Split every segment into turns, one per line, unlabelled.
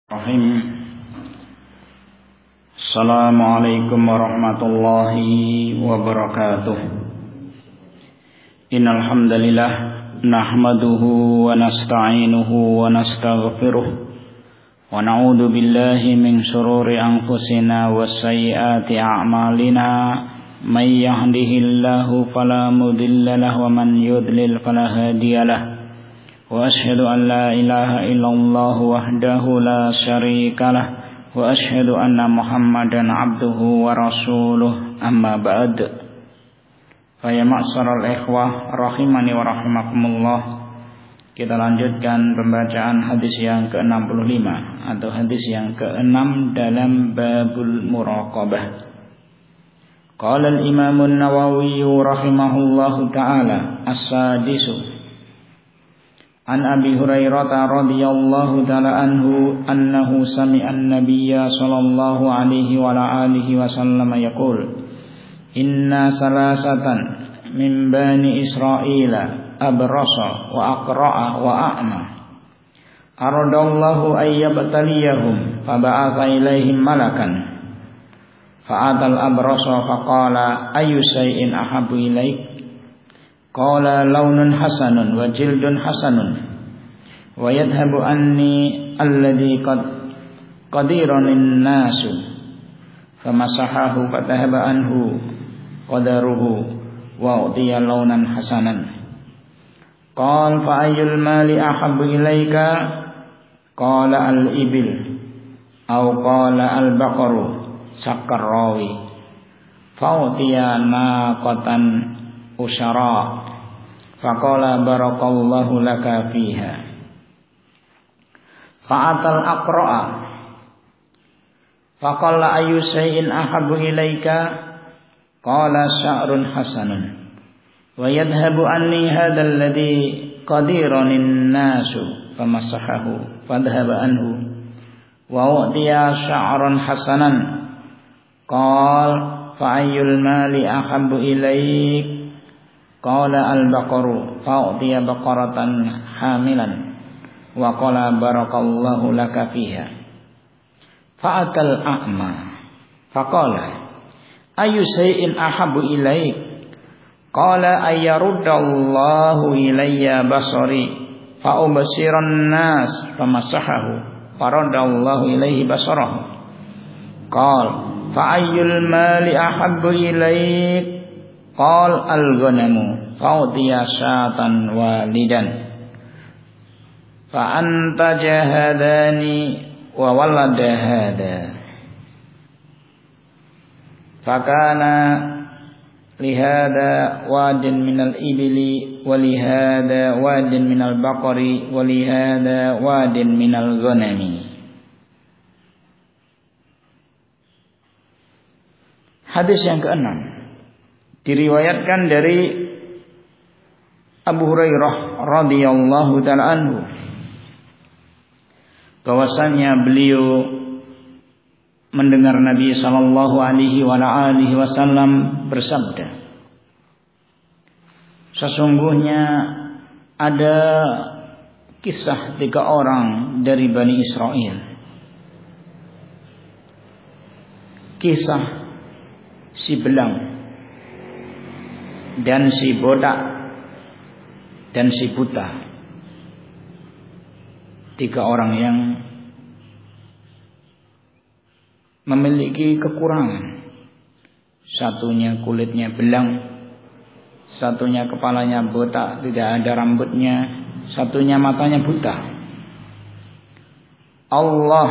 Assalamualaikum warahmatullahi wabarakatuh. Innal hamdalillah nahmaduhu wa nasta'inuhu wa nastaghfiruh wa na'udzu billahi min shururi anfusina wa sayyiati a'malina may yahdihillahu fala mudilla lahu wa man yudlil fala hadiyalah. Wa asyhadu an la ilaha illallah wahdahu la syarika lah wa asyhadu anna Muhammadan abduhu wa rasuluh amma ba'd. Fa ya ma'syaral ikhwah rahimani wa rahimakumullah. Kita lanjutkan pembacaan hadis yang ke-65 atau hadis yang ke-6 dalam babul muraqabah. Qala al-Imam an-Nawawi rahimahullahu taala as-sadisu An Abi Hurairah radhiyallahu ta'ala anhu annahu sami'a an-nabiyya sallallahu alaihi wa alihi wasallam yaqul inna salasatan min bani Israila abrasa wa aqra'a wa a'ma aradallahu ayyabtaliyahum faba'atha ilaihim malakan fa'atal abrasa faqala ayyu shay'in ahabbu ilaik qala launun hasanun wa jildun hasanun wa yadhhabu anni alladhi qadiranun nasu famasahahu fatahaba anhu qadaruhu wa utiya launan hasanan qala fa ayyul mali ahabbu ilaika qala al ibil aw qala al baqaru sakkar rawi fa utiya naqatan usyara faqala barakallahu laka fiha fa'atal aqra'a faqala ayu shay'in ahabbu ilaika qala sya'run hasanun wa yadhhabu anni hadzal ladzi qadiranun nasu famasahahu fadhhaba anhu wa utiya sya'ran hasanan qala fa ayyul mali ahabbu ilaik qala al-baqaru fa'tiya baqaratan hamilan wa qala barakallahu laka fiha fa'atal a'ma faqala ayu shay'in ahabbu ilaik qala ayyarudallahu ilayya basari fa'ubsiran nas famasahahu faradallahu ilaihi basarahu qala fa'ayyul mali ahabbu ilaik qal al-ghanamu fa'utiya syatan walidan fa anta jahadani wa walada hada fakana lihada wadin minal ibili wa lihada wadin minal baqari wa lihada wadin minal ghanami. Hadis yang ke-6 diriwayatkan dari Abu Hurairah radhiyallahu ta'ala anhu bahwasanya beliau mendengar Nabi sallallahu alaihi wa alihi wasallam bersabda, sesungguhnya ada kisah 3 orang dari Bani Israel, kisah si belang dan si bodak dan si buta. 3 orang yang memiliki kekurangan. Satunya kulitnya belang, satunya kepalanya botak, tidak ada rambutnya, satunya matanya buta. Allah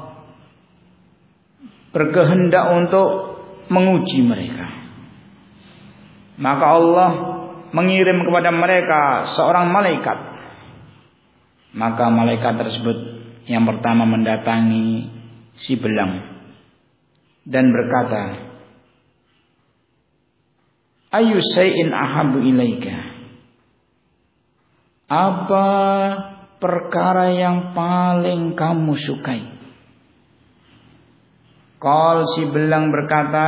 berkehendak untuk menguji mereka. Maka Allah mengirim kepada mereka seorang malaikat. Maka malaikat tersebut yang pertama mendatangi si belang dan berkata, ayu shay'in ahabbu ilaika, apa perkara yang paling kamu sukai? Qal si belang berkata,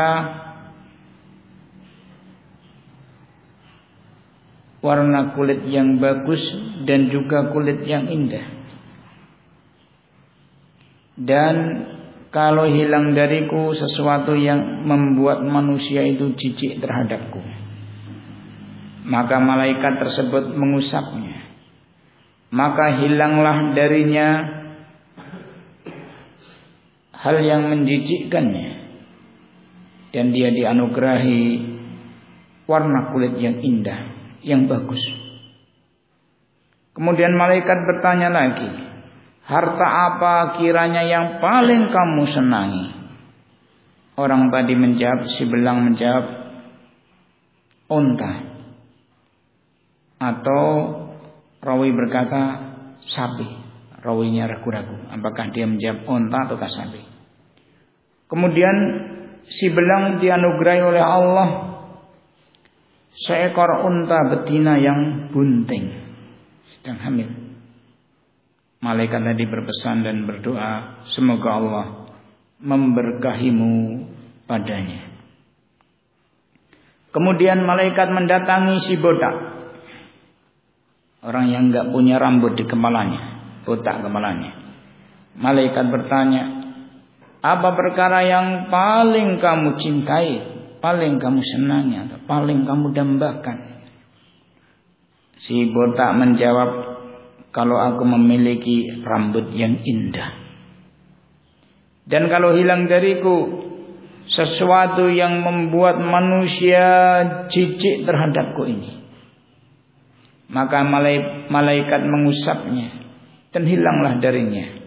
warna kulit yang bagus dan juga kulit yang indah. Dan kalau hilang dariku sesuatu yang membuat manusia itu jijik terhadapku, maka malaikat tersebut mengusapnya, maka hilanglah darinya hal yang menjijikkannya, dan dia dianugerahi warna kulit yang indah, yang bagus. Kemudian malaikat bertanya lagi, harta apa kiranya yang paling kamu senangi? Orang tadi menjawab, si belang menjawab, unta. Atau rawi berkata sapi. Rawinya ragu-ragu apakah dia menjawab unta atau sapi. Kemudian si belang dianugerahi oleh Allah seekor unta betina yang bunting, sedang hamil. Malaikat tadi berpesan dan berdoa, semoga Allah memberkahimu padanya. Kemudian malaikat mendatangi si botak, orang yang enggak punya rambut di kepalanya, botak kepalanya. Malaikat bertanya, apa perkara yang paling kamu cintai, paling kamu senangi, atau paling kamu dambakan? Si botak menjawab, kalau aku memiliki rambut yang indah, dan kalau hilang dariku sesuatu yang membuat manusia jijik terhadapku ini, maka malaikat mengusapnya dan hilanglah darinya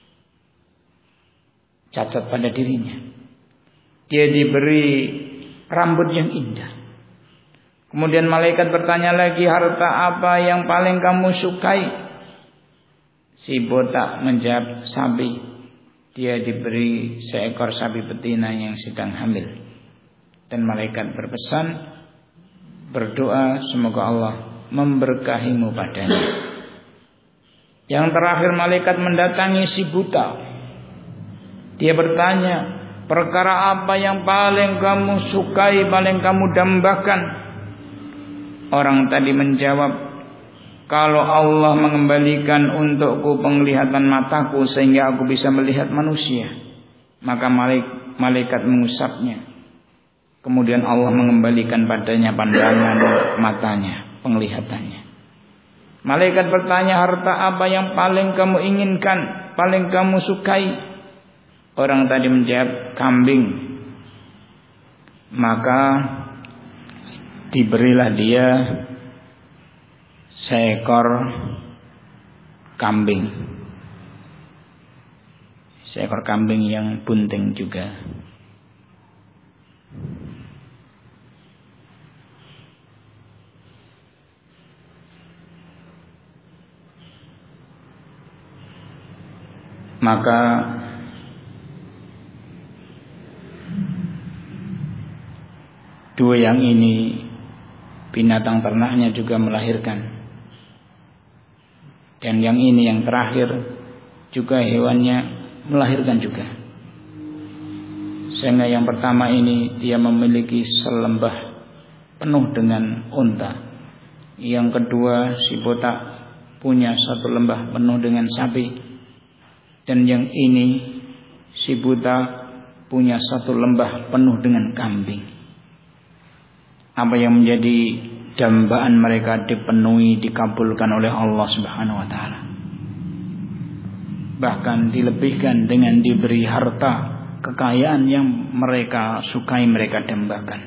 cacat pada dirinya. Dia diberi rambut yang indah. Kemudian malaikat bertanya lagi, harta apa yang paling kamu sukai? Si botak menjawab, sapi. Dia diberi seekor sapi betina yang sedang hamil. Dan malaikat berpesan, berdoa semoga Allah memberkahimu padanya. Yang terakhir malaikat mendatangi si buta. Dia bertanya, perkara apa yang paling kamu sukai, paling kamu dambakan? Orang tadi menjawab, kalau Allah mengembalikan untukku penglihatan mataku sehingga aku bisa melihat manusia, maka malaikat mengusapnya. Kemudian Allah mengembalikan padanya pandangan matanya, penglihatannya. Malaikat bertanya, harta apa yang paling kamu inginkan, paling kamu sukai? Orang tadi menjawab, kambing. Maka diberilah dia seekor kambing, seekor kambing yang bunting juga. Maka dua yang ini binatang ternaknya juga melahirkan. Dan yang ini yang terakhir juga hewannya melahirkan juga. Sehingga yang pertama ini dia memiliki selembah penuh dengan unta. Yang kedua si botak punya satu lembah penuh dengan sapi. Dan yang ini si buta punya satu lembah penuh dengan kambing. Apa yang menjadi dambaan mereka dipenuhi, dikabulkan oleh Allah Subhanahu wa taala. Bahkan dilebihkan dengan diberi harta, kekayaan yang mereka sukai, mereka dambakan.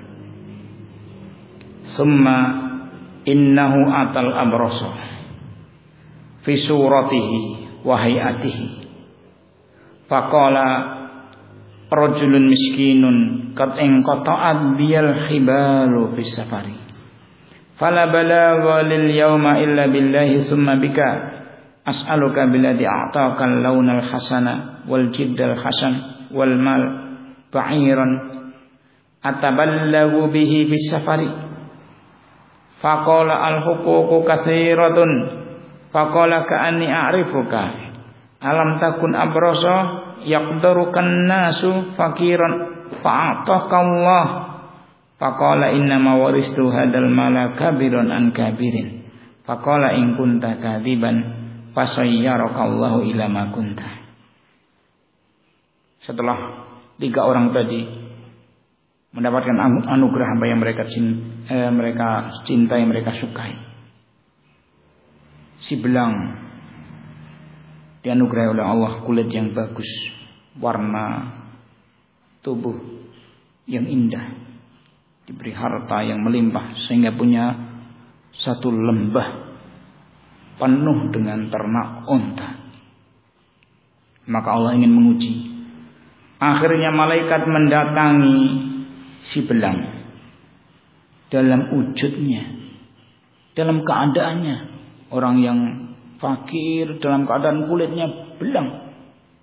Summa innahu atal abrasa fi suratihi wa hayatihi. Faqala rajulun miskinun qad inqata'at biyal hibalu fis safari. Fala balagha lil yawma illa billahi summa bika as'aluka billadhi a'taka al-lawnal hasana wal jiddal hasan wal mal ba'iran ataballagu bihi bis safari. Faqala al-huququ katsiratun faqala ka'anni a'rifuka alam takun abrasa yaqdarukan nasu fakiran fa'ataka Allah. Faqala innama waristu hadal mala kabirun an kabirin. Faqala in kunta kadiban fasayyarakallahu ila ma kunta. setelah 3 orang tadi mendapatkan anugerah apa yang mereka cintai, mereka sukai. Si belang dianugerahi oleh Allah kulit yang bagus, warna tubuh yang indah, diberi harta yang melimpah sehingga punya satu lembah penuh dengan ternak unta. Maka Allah ingin menguji. Akhirnya malaikat mendatangi si belang dalam wujudnya, dalam keadaannya, orang yang fakir dalam keadaan kulitnya belang.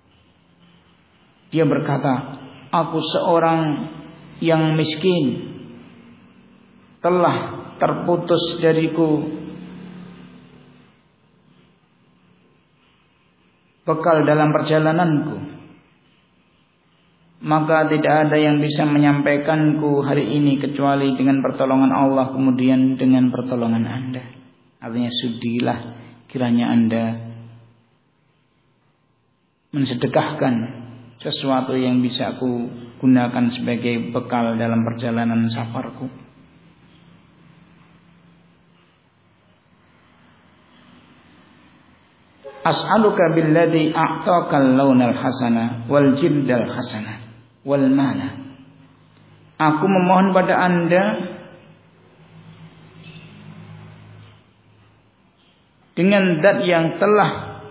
Dia berkata, aku seorang yang miskin, telah terputus dariku bekal dalam perjalananku, maka tidak ada yang bisa menyampaikanku hari ini kecuali dengan pertolongan Allah, kemudian dengan pertolongan Anda. Artinya sudilah kiranya Anda mensedekahkan sesuatu yang bisa aku gunakan sebagai bekal dalam perjalanan safarku. As'aluka billadhi a'taqal launal hasana wal jildal hasana wal mala. Aku memohon pada Anda dengan zat yang telah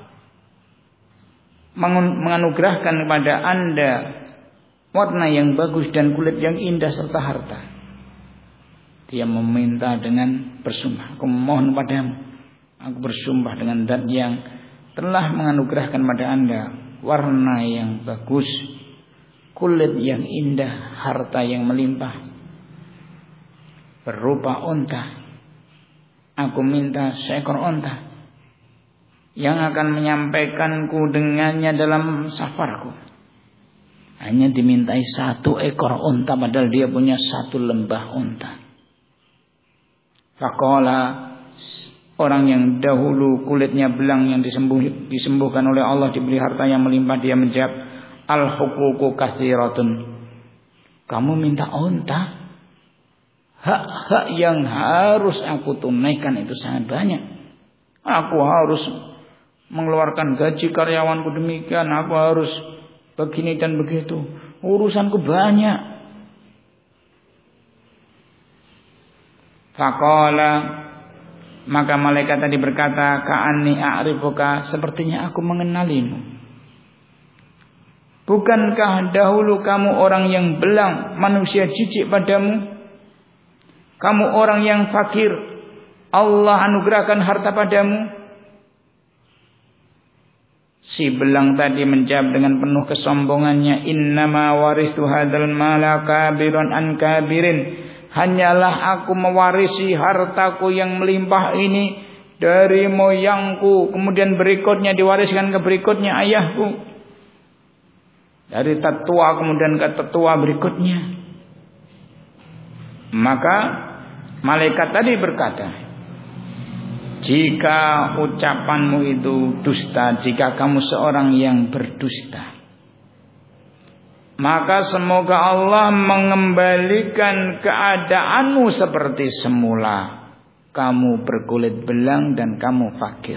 menganugerahkan kepada Anda warna yang bagus dan kulit yang indah serta harta. Dia meminta dengan bersumpah, aku memohon padamu, aku bersumpah dengan zat yang telah menganugerahkan pada Anda warna yang bagus, kulit yang indah, harta yang melimpah berupa unta. Aku minta seekor unta yang akan menyampaikanku dengannya dalam safarku. Hanya dimintai 1 ekor unta padahal dia punya 1 lembah unta. Faqala, orang yang dahulu kulitnya belang yang disembuhkan oleh Allah, diberi harta yang melimpah, dia menjawab, al-huququ katsiratun. Kamu minta unta? Hak-hak yang harus aku tunaikan itu sangat banyak. Aku harus mengeluarkan gaji karyawanku demikian, aku harus begini dan begitu. Urusanku banyak. Faqala, maka malaikat tadi berkata, ka'anni a'rifuka, sepertinya aku mengenalimu. Bukankah dahulu kamu orang yang belang, manusia jijik padamu? Kamu orang yang fakir, Allah anugerahkan harta padamu. Si belang tadi menjawab dengan penuh kesombongannya, innama waristu hadzal mala kabiran an kabirin. Hanyalah aku mewarisi hartaku yang melimpah ini dari moyangku, kemudian berikutnya diwariskan ke berikutnya ayahku, dari tetua kemudian ke tetua berikutnya. Maka malaikat tadi berkata, jika ucapanmu itu dusta, jika kamu seorang yang berdusta, maka semoga Allah mengembalikan keadaanmu seperti semula. Kamu berkulit belang dan kamu fakir.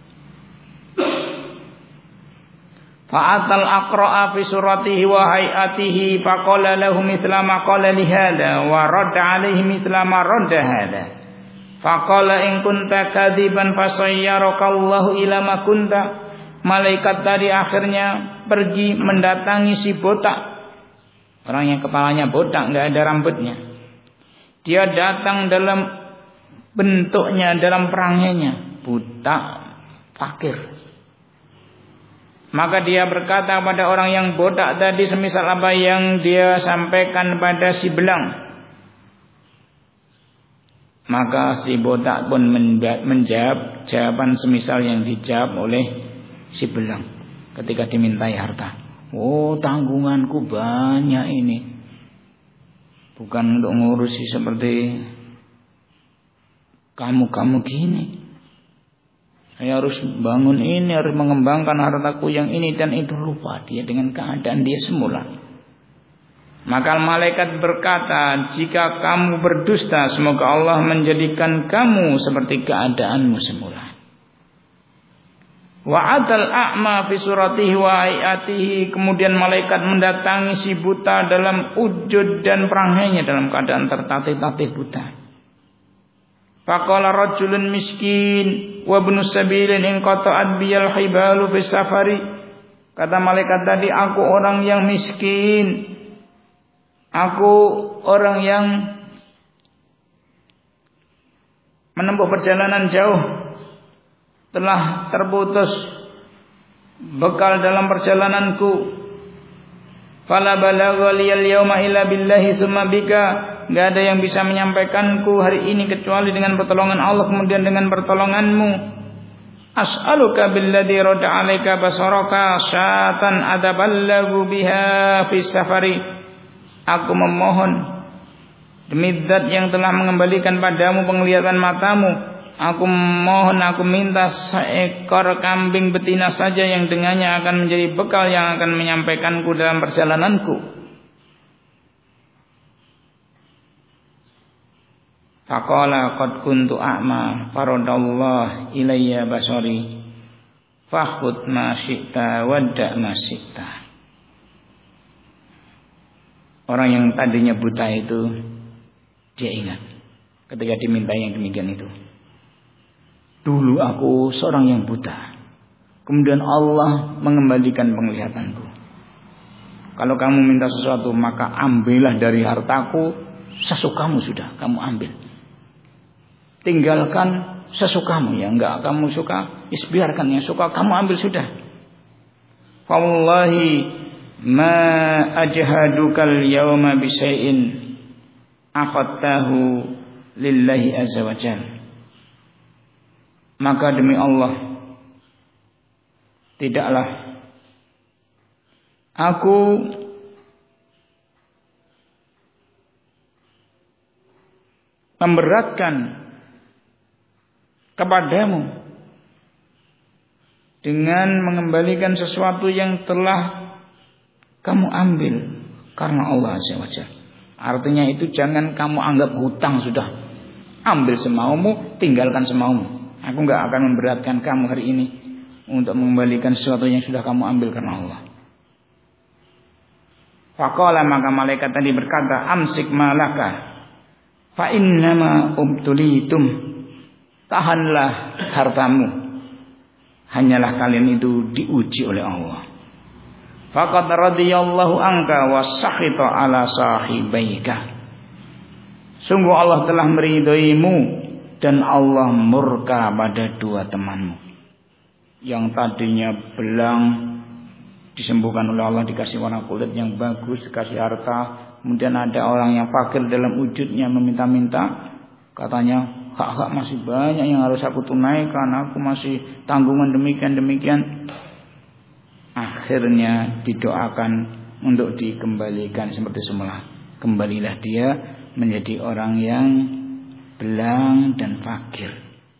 Fa'atal aqra'a fi suratihi wa hayatihi faqala lahu mithla ma qala li hadha wa radda alaihi mithla ma radda hadha. Faqala in kunta kadziban fasayyaraka Allahu ila ma kunta. Malaikat tadi akhirnya pergi mendatangi si botak, orang yang kepalanya botak, enggak ada rambutnya. Dia datang dalam bentuknya, dalam perangainya buta, fakir. Maka dia berkata pada orang yang botak tadi semisal apa yang dia sampaikan pada si belang. Maka si botak pun menjawab jawaban semisal yang dijawab oleh si belang ketika dimintai harta. Oh, tanggunganku banyak ini, bukan untuk ngurusi seperti kamu gini. Saya harus bangun ini, harus mengembangkan hartaku yang ini dan itu. Lupa dia dengan keadaan dia semula. Maka malaikat berkata, jika kamu berdusta, semoga Allah menjadikan kamu seperti keadaanmu semula. Wa'atal a'ma fi suratihi wa ayatihi. Kemudian malaikat mendatangi si buta dalam wujud dan perangainya dalam keadaan tertatih-tatih buta. Faqala rajulun miskin wa ibnu sabilin in qata'at biyal hibalu fi safari. Kata malaikat tadi, aku orang yang miskin. Aku orang yang menempuh perjalanan jauh. Telah terputus bekal dalam perjalananku. Fala balagha liyal yawma illa billahi summa bika. Enggak ada yang bisa menyampaikanku hari ini kecuali dengan pertolongan Allah, kemudian dengan pertolonganmu. As'aluka billadhi rad'a 'alaika basaraka syatan adaballagu biha fi safari. Aku memohon demi zat yang telah mengembalikan padamu penglihatan matamu. Aku mohon, aku minta seekor kambing betina saja yang dengannya akan menjadi bekal yang akan menyampaikanku dalam perjalananku. Faqala qad kuntu a'ma faradallah ilayya basari fakhud ma syi'ta wadda ma syi'ta. Orang yang tadinya buta itu dia ingat ketika diminta yang demikian itu. Dulu aku seorang yang buta. Kemudian Allah mengembalikan penglihatanku. Kalau kamu minta sesuatu maka ambillah dari hartaku sesukamu sudah kamu ambil. Tinggalkan sesukamu, ya enggak kamu suka, biarkan yang suka kamu ambil sudah. Wallahi ma ajhadukal yawma bisyai'in akhadtahu lillahi azza wa jalla. Maka demi Allah, tidaklah aku memberatkan kepadamu dengan mengembalikan sesuatu yang telah kamu ambil karena Allah azza wa jalla. Artinya itu jangan kamu anggap hutang sudah. Ambil semaumu, tinggalkan semaumu. Aku enggak akan memberatkan kamu hari ini untuk mengembalikan sesuatu yang sudah kamu ambil karena Allah. Faqala, maka malaikat tadi berkata, amsik malaka fa innama ubtulitum. Tahanlah hartamu, hanyalah kalian itu diuji oleh Allah. Faqad radiyallahu anka wa sakhita ala sahibaika. Sungguh Allah telah meridhoimu dan Allah murka pada dua temanmu. Yang tadinya belang disembuhkan oleh Allah, dikasih warna kulit yang bagus, dikasih harta. Kemudian ada orang yang fakir dalam wujudnya meminta-minta, katanya hak-hak masih banyak yang harus aku tunaikan, aku masih tanggungan demikian. Akhirnya didoakan untuk dikembalikan seperti semula. Kembalilah dia menjadi orang yang belang dan fakir.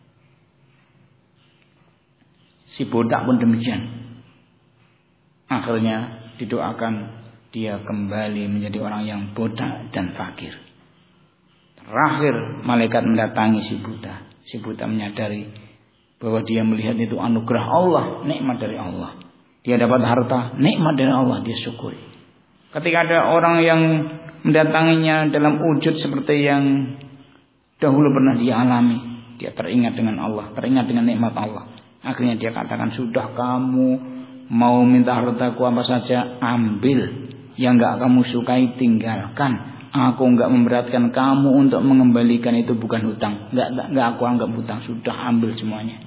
Si bodak pun demikian. Akhirnya didoakan dia kembali menjadi orang yang bodak dan fakir. Terakhir malaikat mendatangi si buta. Si buta menyadari bahwa dia melihat itu anugerah Allah, nikmat dari Allah. Dia dapat harta, nikmat dari Allah, dia syukuri. Ketika ada orang yang mendatanginya dalam wujud seperti yang dahulu pernah dia alami, dia teringat dengan Allah, teringat dengan nikmat Allah. Akhirnya dia katakan, sudah kamu mau minta hartaku apa saja, ambil. Yang enggak kamu sukai tinggalkan. Aku enggak memberatkan kamu untuk mengembalikan, itu bukan hutang. Enggak aku anggap hutang, sudah ambil semuanya.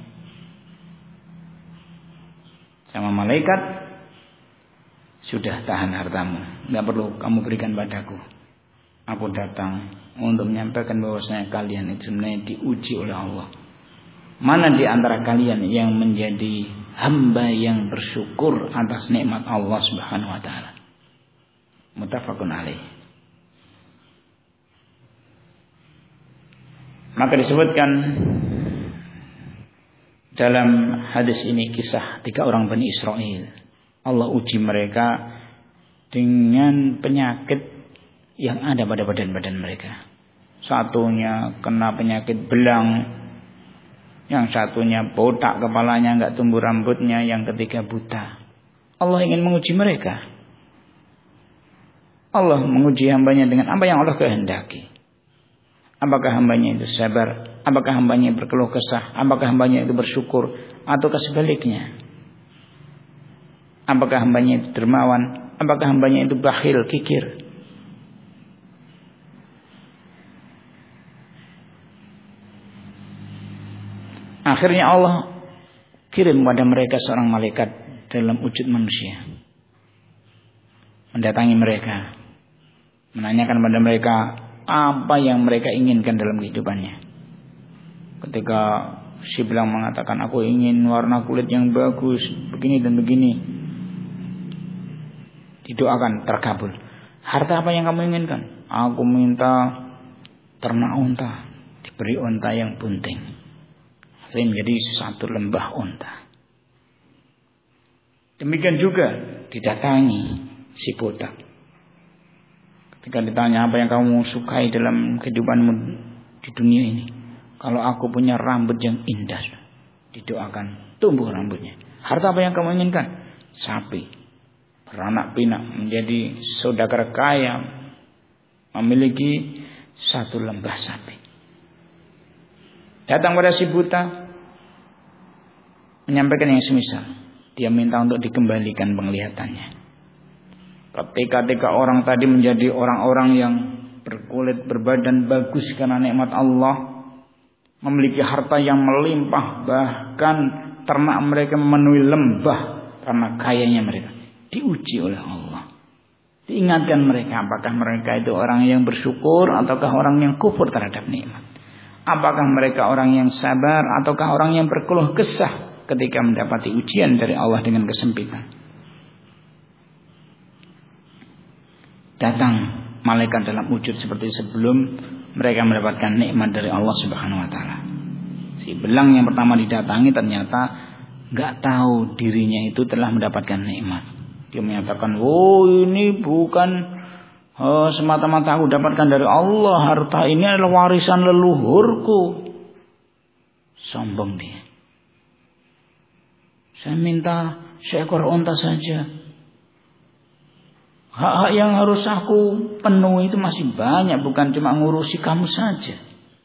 Sama malaikat, sudah tahan hartamu, enggak perlu kamu berikan padaku. Aku datang untuk menyampaikan bahwasanya kalian itu sebenarnya diuji oleh Allah. Mana di antara kalian yang menjadi hamba yang bersyukur atas nikmat Allah Subhanahu wa taala? Muttafaqun alaih. Maka disebutkan Dalam hadis ini kisah 3 orang Bani Israel. Allah uji mereka dengan penyakit yang ada pada badan-badan mereka. Satunya kena penyakit belang, yang satunya botak kepalanya, enggak tumbuh rambutnya, yang ketiga buta. Allah ingin menguji mereka. Allah menguji hambanya dengan apa yang Allah kehendaki. Apakah hambanya itu sabar? Apakah hambanya berkeluh kesah? Apakah hambanya itu bersyukur? Ataukah sebaliknya? Apakah hambanya itu dermawan? Apakah hambanya itu bakhil, kikir? Akhirnya Allah kirim kepada mereka seorang malaikat dalam wujud manusia, mendatangi mereka, menanyakan kepada mereka apa yang mereka inginkan dalam kehidupannya. Ketika si belang mengatakan, aku ingin warna kulit yang bagus, begini dan begini, didoakan, terkabul. Harta apa yang kamu inginkan? Aku minta ternak unta, diberi unta yang bunting. Akhirnya menjadi satu lembah unta. Demikian juga didatangi si botak. Ketika ditanya apa yang kamu sukai dalam kehidupanmu di dunia ini, kalau aku punya rambut yang indah, didoakan tumbuh rambutnya. Harta apa yang kamu inginkan? Sapi beranak pinak, menjadi saudagar kaya, memiliki satu lembah sapi. Datang pada si buta, menyampaikan yang semisal. Dia minta untuk dikembalikan penglihatannya. Ketika orang tadi menjadi orang-orang yang berkulit berbadan bagus karena nikmat Allah, memiliki harta yang melimpah, bahkan ternak mereka memenuhi lembah karena kayanya mereka. Diuji oleh Allah. Diingatkan mereka, apakah mereka itu orang yang bersyukur ataukah orang yang kufur terhadap nikmat. Apakah mereka orang yang sabar ataukah orang yang berkeluh kesah ketika mendapati ujian dari Allah dengan kesempitan. Datang malaikat dalam wujud seperti sebelum mereka mendapatkan nikmat dari Allah Subhanahu wa taala. Si belang yang pertama didatangi ternyata enggak tahu dirinya itu telah mendapatkan nikmat. Dia menyatakan, "Oh, ini bukan semata-mata aku dapatkan dari Allah, harta ini adalah warisan leluhurku." Sombong dia. Saya minta seekor unta saja. Hak-hak yang harus aku penuhi itu masih banyak, bukan cuma ngurusi kamu saja.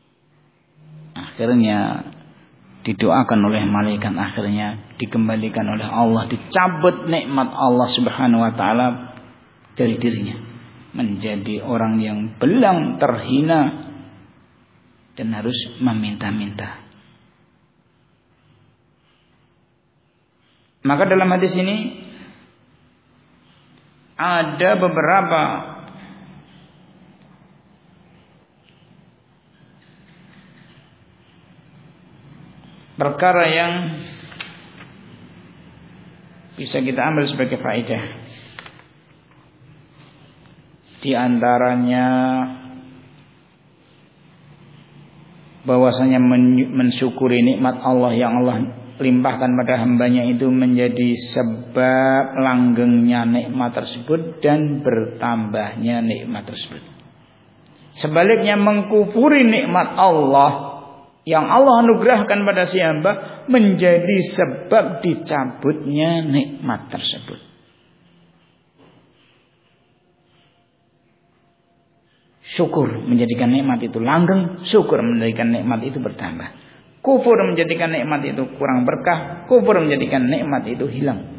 Akhirnya didoakan oleh malaikat, akhirnya dikembalikan oleh Allah, dicabut nikmat Allah Subhanahu wa taala dari dirinya, menjadi orang yang belang, terhina dan harus meminta-minta. Maka dalam hadis ini ada beberapa perkara yang bisa kita ambil sebagai faedah. Di antaranya bahwasanya mensyukuri nikmat Allah yang Allah limpahkan pada hambanya itu menjadi sebab langgengnya nikmat tersebut dan bertambahnya nikmat tersebut. Sebaliknya mengkufuri nikmat Allah yang Allah anugerahkan pada si hamba menjadi sebab dicabutnya nikmat tersebut. Syukur menjadikan nikmat itu langgeng, syukur menjadikan nikmat itu bertambah. Kufur menjadikan nikmat itu kurang berkah, kufur menjadikan nikmat itu hilang.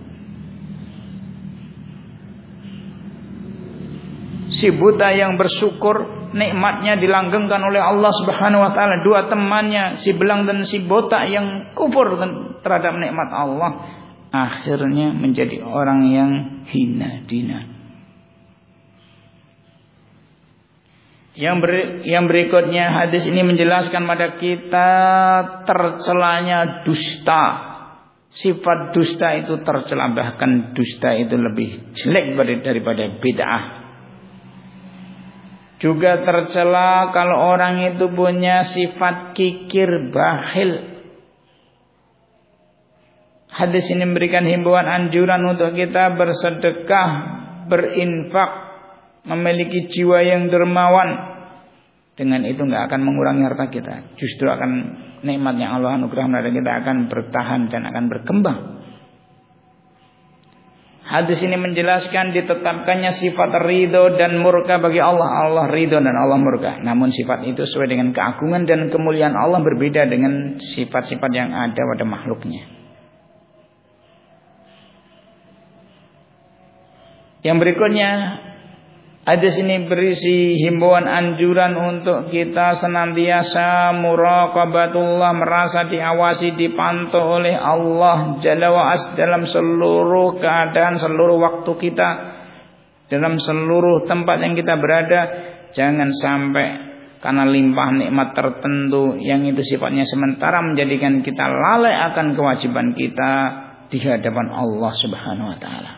Si buta yang bersyukur nikmatnya dilanggengkan oleh Allah Subhanahu wa taala. Dua temannya, si belang dan si botak yang kufur terhadap nikmat Allah, akhirnya menjadi orang yang hina dina. Yang berikutnya, hadis ini menjelaskan pada kita tercelanya dusta. Sifat dusta itu tercela, bahkan dusta itu lebih jelek daripada bid'ah. Juga tercela kalau orang itu punya sifat kikir, bakhil. Hadis ini memberikan himbauan anjuran untuk kita bersedekah, berinfak, memiliki jiwa yang dermawan. Dengan itu enggak akan mengurangi harta kita, justru akan nikmat yang Allah anugerahkan kepada kita akan bertahan dan akan berkembang. Hadis ini menjelaskan ditetapkannya sifat ridho dan murka bagi Allah. Allah ridho dan Allah murka. Namun sifat itu sesuai dengan keagungan dan kemuliaan Allah, berbeda dengan sifat-sifat yang ada pada makhluknya. Yang berikutnya, hadis ini berisi himbauan anjuran untuk kita senantiasa muraqabatullah, merasa diawasi, dipantau oleh Allah Jalla wa'ala dalam seluruh keadaan, seluruh waktu kita, dalam seluruh tempat yang kita berada. Jangan sampai karena limpah nikmat tertentu yang itu sifatnya sementara menjadikan kita lalai akan kewajiban kita di hadapan Allah Subhanahu wa taala.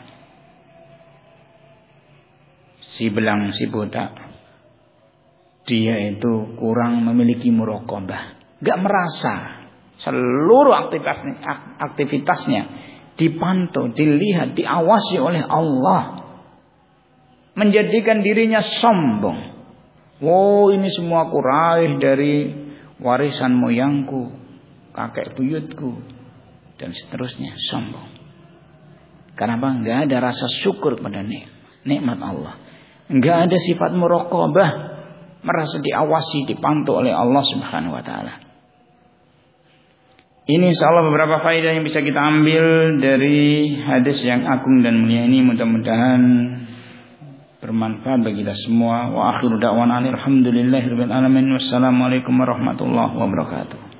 Si belang, si buta, dia itu kurang memiliki muraqabah, gak merasa seluruh aktivitasnya dipantau, dilihat, diawasi oleh Allah, menjadikan dirinya sombong. Oh, ini semua aku raih dari warisan moyangku, kakek buyutku, dan seterusnya. Sombong. Kenapa? Gak ada rasa syukur pada nikmat Allah. Enggak ada sifat muraqabah, merasa diawasi, dipantau oleh Allah Subhanahu wa taala. Ini insyaallah beberapa faedah yang bisa kita ambil dari hadis yang agung dan mulia ini. Mudah-mudahan bermanfaat bagi kita semua. Wa akhiru da'wana alhamdulillahirabbil alamin. Wassalamualaikum warahmatullahi wabarakatuh.